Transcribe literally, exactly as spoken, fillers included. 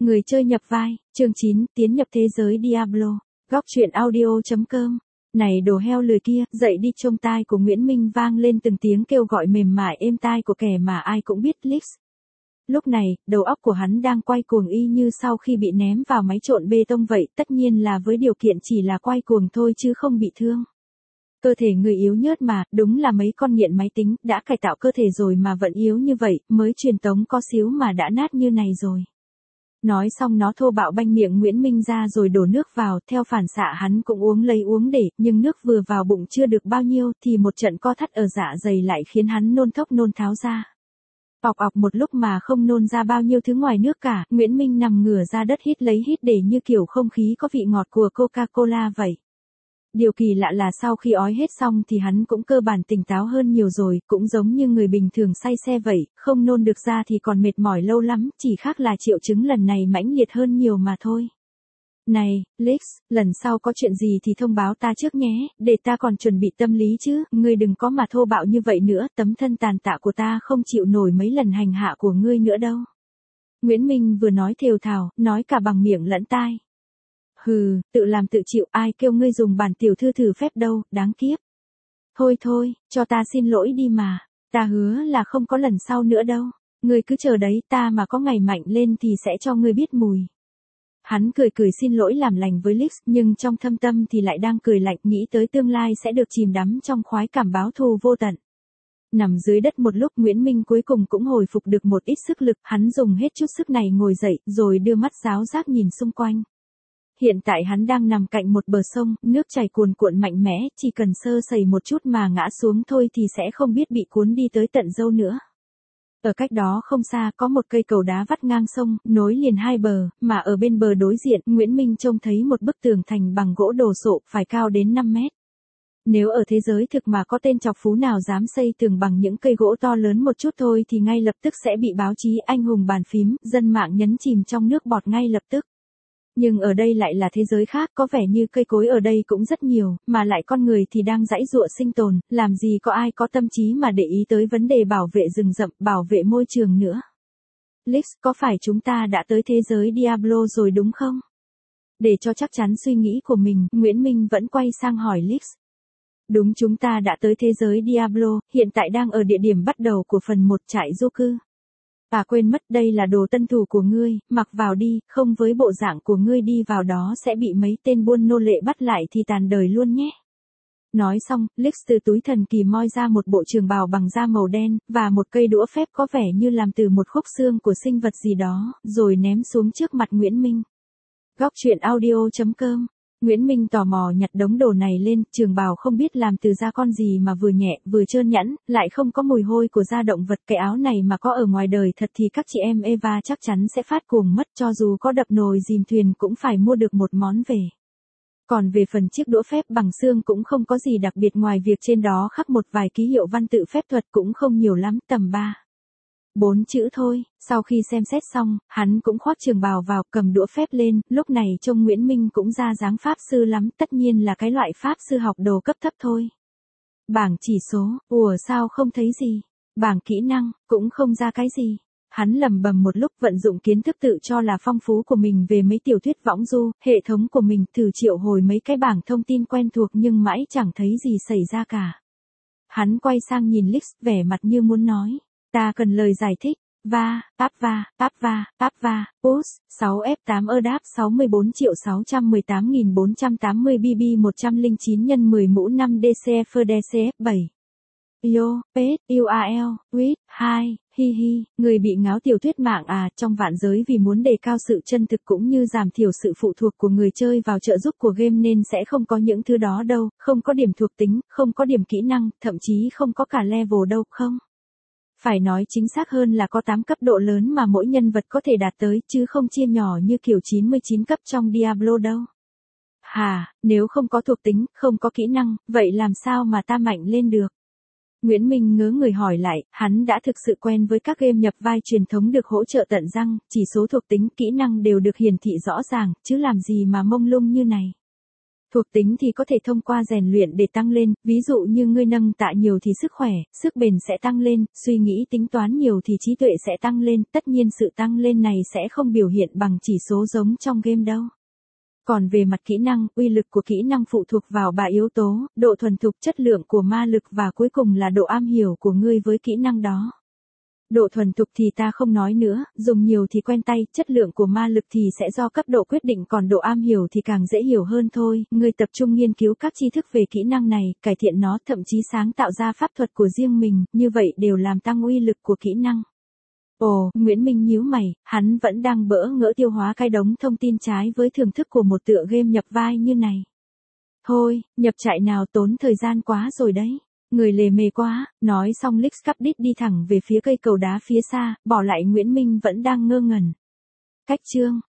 Người chơi nhập vai, chương chín, tiến nhập thế giới Diablo. Góc truyện audio.com. Này đồ heo lười kia, dậy đi. Trong tai của Nguyễn Minh vang lên từng tiếng kêu gọi mềm mại êm tai của kẻ mà ai cũng biết, Lix. Lúc này, đầu óc của hắn đang quay cuồng y như sau khi bị ném vào máy trộn bê tông vậy, tất nhiên là với điều kiện chỉ là quay cuồng thôi chứ không bị thương. Cơ thể người yếu nhớt mà, đúng là mấy con nghiện máy tính, đã cải tạo cơ thể rồi mà vẫn yếu như vậy, mới truyền tống có xíu mà đã nát như này rồi. Nói xong nó thô bạo banh miệng Nguyễn Minh ra rồi đổ nước vào, theo phản xạ hắn cũng uống lấy uống để, nhưng nước vừa vào bụng chưa được bao nhiêu thì một trận co thắt ở dạ dày lại khiến hắn nôn thốc nôn tháo ra. Ọc ọc một lúc mà không nôn ra bao nhiêu thứ ngoài nước cả, Nguyễn Minh nằm ngửa ra đất hít lấy hít để như kiểu không khí có vị ngọt của Coca-Cola vậy. Điều kỳ lạ là sau khi ói hết xong thì hắn cũng cơ bản tỉnh táo hơn nhiều rồi, cũng giống như người bình thường say xe vậy, không nôn được ra thì còn mệt mỏi lâu lắm, chỉ khác là triệu chứng lần này mãnh liệt hơn nhiều mà thôi. Này, Lix, lần sau có chuyện gì thì thông báo ta trước nhé, để ta còn chuẩn bị tâm lý chứ, ngươi đừng có mà thô bạo như vậy nữa, tấm thân tàn tạ của ta không chịu nổi mấy lần hành hạ của ngươi nữa đâu. Nguyễn Minh vừa nói thều thào, nói cả bằng miệng lẫn tai. Hừ, tự làm tự chịu, ai kêu ngươi dùng bản tiểu thư thử phép đâu, đáng kiếp. Thôi thôi, cho ta xin lỗi đi mà, ta hứa là không có lần sau nữa đâu, ngươi cứ chờ đấy, ta mà có ngày mạnh lên thì sẽ cho ngươi biết mùi. Hắn cười cười xin lỗi làm lành với Lix, nhưng trong thâm tâm thì lại đang cười lạnh, nghĩ tới tương lai sẽ được chìm đắm trong khoái cảm báo thù vô tận. Nằm dưới đất một lúc, Nguyễn Minh cuối cùng cũng hồi phục được một ít sức lực, hắn dùng hết chút sức này ngồi dậy, rồi đưa mắt ráo rác nhìn xung quanh. Hiện tại hắn đang nằm cạnh một bờ sông, nước chảy cuồn cuộn mạnh mẽ, chỉ cần sơ sẩy một chút mà ngã xuống thôi thì sẽ không biết bị cuốn đi tới tận đâu nữa. Ở cách đó không xa có một cây cầu đá vắt ngang sông, nối liền hai bờ, mà ở bên bờ đối diện, Nguyễn Minh trông thấy một bức tường thành bằng gỗ đồ sộ, phải cao đến năm mét. Nếu ở thế giới thực mà có tên chọc phú nào dám xây tường bằng những cây gỗ to lớn một chút thôi thì ngay lập tức sẽ bị báo chí anh hùng bàn phím, dân mạng nhấn chìm trong nước bọt ngay lập tức. Nhưng ở đây lại là thế giới khác, có vẻ như cây cối ở đây cũng rất nhiều, mà lại con người thì đang giãy giụa sinh tồn, làm gì có ai có tâm trí mà để ý tới vấn đề bảo vệ rừng rậm, bảo vệ môi trường nữa. Lix, có phải chúng ta đã tới thế giới Diablo rồi đúng không? Để cho chắc chắn suy nghĩ của mình, Nguyễn Minh vẫn quay sang hỏi Lix. Đúng, chúng ta đã tới thế giới Diablo, hiện tại đang ở địa điểm bắt đầu của phần một trại du cư. À quên mất, đây là đồ tân thủ của ngươi, mặc vào đi, không với bộ dạng của ngươi đi vào đó sẽ bị mấy tên buôn nô lệ bắt lại thì tàn đời luôn nhé. Nói xong, Lix từ túi thần kỳ moi ra một bộ trường bào bằng da màu đen, và một cây đũa phép có vẻ như làm từ một khúc xương của sinh vật gì đó, rồi ném xuống trước mặt Nguyễn Minh. Góc truyện audio.com. Nguyễn Minh tò mò nhặt đống đồ này lên, trường bào không biết làm từ da con gì mà vừa nhẹ, vừa trơn nhẵn, lại không có mùi hôi của da động vật. Cái áo này mà có ở ngoài đời thật thì các chị em Eva chắc chắn sẽ phát cuồng mất, cho dù có đập nồi dìm thuyền cũng phải mua được một món về. Còn về phần chiếc đũa phép bằng xương cũng không có gì đặc biệt ngoài việc trên đó khắc một vài ký hiệu văn tự phép thuật, cũng không nhiều lắm, tầm ba bốn chữ thôi. Sau khi xem xét xong, hắn cũng khoác trường bào vào, cầm đũa phép lên, lúc này trông Nguyễn Minh cũng ra dáng pháp sư lắm, tất nhiên là cái loại pháp sư học đồ cấp thấp thôi. Bảng chỉ số, ủa sao không thấy gì, bảng kỹ năng, cũng không ra cái gì. Hắn lầm bầm một lúc, vận dụng kiến thức tự cho là phong phú của mình về mấy tiểu thuyết võng du, hệ thống của mình, thử triệu hồi mấy cái bảng thông tin quen thuộc nhưng mãi chẳng thấy gì xảy ra cả. Hắn quay sang nhìn Lix, vẻ mặt như muốn nói. Ta cần lời giải thích. Va, táp va, táp va, táp va, push, sáu F tám ơ đáp sáu mươi bốn triệu sáu trăm mười tám nghìn bốn trăm tám mươi B B một trăm lẻ chín nhân mười mũ năm D C F D C F bảy. Yo, pet, U R L, with, hai, hi hi, người bị ngáo tiểu thuyết mạng à, trong vạn giới vì muốn đề cao sự chân thực cũng như giảm thiểu sự phụ thuộc của người chơi vào trợ giúp của game nên sẽ không có những thứ đó đâu, không có điểm thuộc tính, không có điểm kỹ năng, thậm chí không có cả level đâu, không. Phải nói chính xác hơn là có tám cấp độ lớn mà mỗi nhân vật có thể đạt tới, chứ không chia nhỏ như kiểu chín mươi chín cấp trong Diablo đâu. Hà, nếu không có thuộc tính, không có kỹ năng, vậy làm sao mà ta mạnh lên được? Nguyễn Minh ngớ người hỏi lại, hắn đã thực sự quen với các game nhập vai truyền thống được hỗ trợ tận răng, chỉ số thuộc tính, kỹ năng đều được hiển thị rõ ràng, chứ làm gì mà mông lung như này. Thuộc tính thì có thể thông qua rèn luyện để tăng lên, ví dụ như ngươi nâng tạ nhiều thì sức khỏe, sức bền sẽ tăng lên, suy nghĩ tính toán nhiều thì trí tuệ sẽ tăng lên, tất nhiên sự tăng lên này sẽ không biểu hiện bằng chỉ số giống trong game đâu. Còn về mặt kỹ năng, uy lực của kỹ năng phụ thuộc vào ba yếu tố, độ thuần thục, chất lượng của ma lực và cuối cùng là độ am hiểu của ngươi với kỹ năng đó. Độ thuần thục thì ta không nói nữa, dùng nhiều thì quen tay, chất lượng của ma lực thì sẽ do cấp độ quyết định, còn độ am hiểu thì càng dễ hiểu hơn thôi. Ngươi tập trung nghiên cứu các tri thức về kỹ năng này, cải thiện nó, thậm chí sáng tạo ra pháp thuật của riêng mình, như vậy đều làm tăng uy lực của kỹ năng. Ồ, Nguyễn Minh nhíu mày, hắn vẫn đang bỡ ngỡ tiêu hóa cái đống thông tin trái với thưởng thức của một tựa game nhập vai như này. Thôi, nhập trại nào tốn thời gian quá rồi đấy. Người lề mề quá, nói xong Lix cắp đít đi thẳng về phía cây cầu đá phía xa, bỏ lại Nguyễn Minh vẫn đang ngơ ngẩn. Cách chương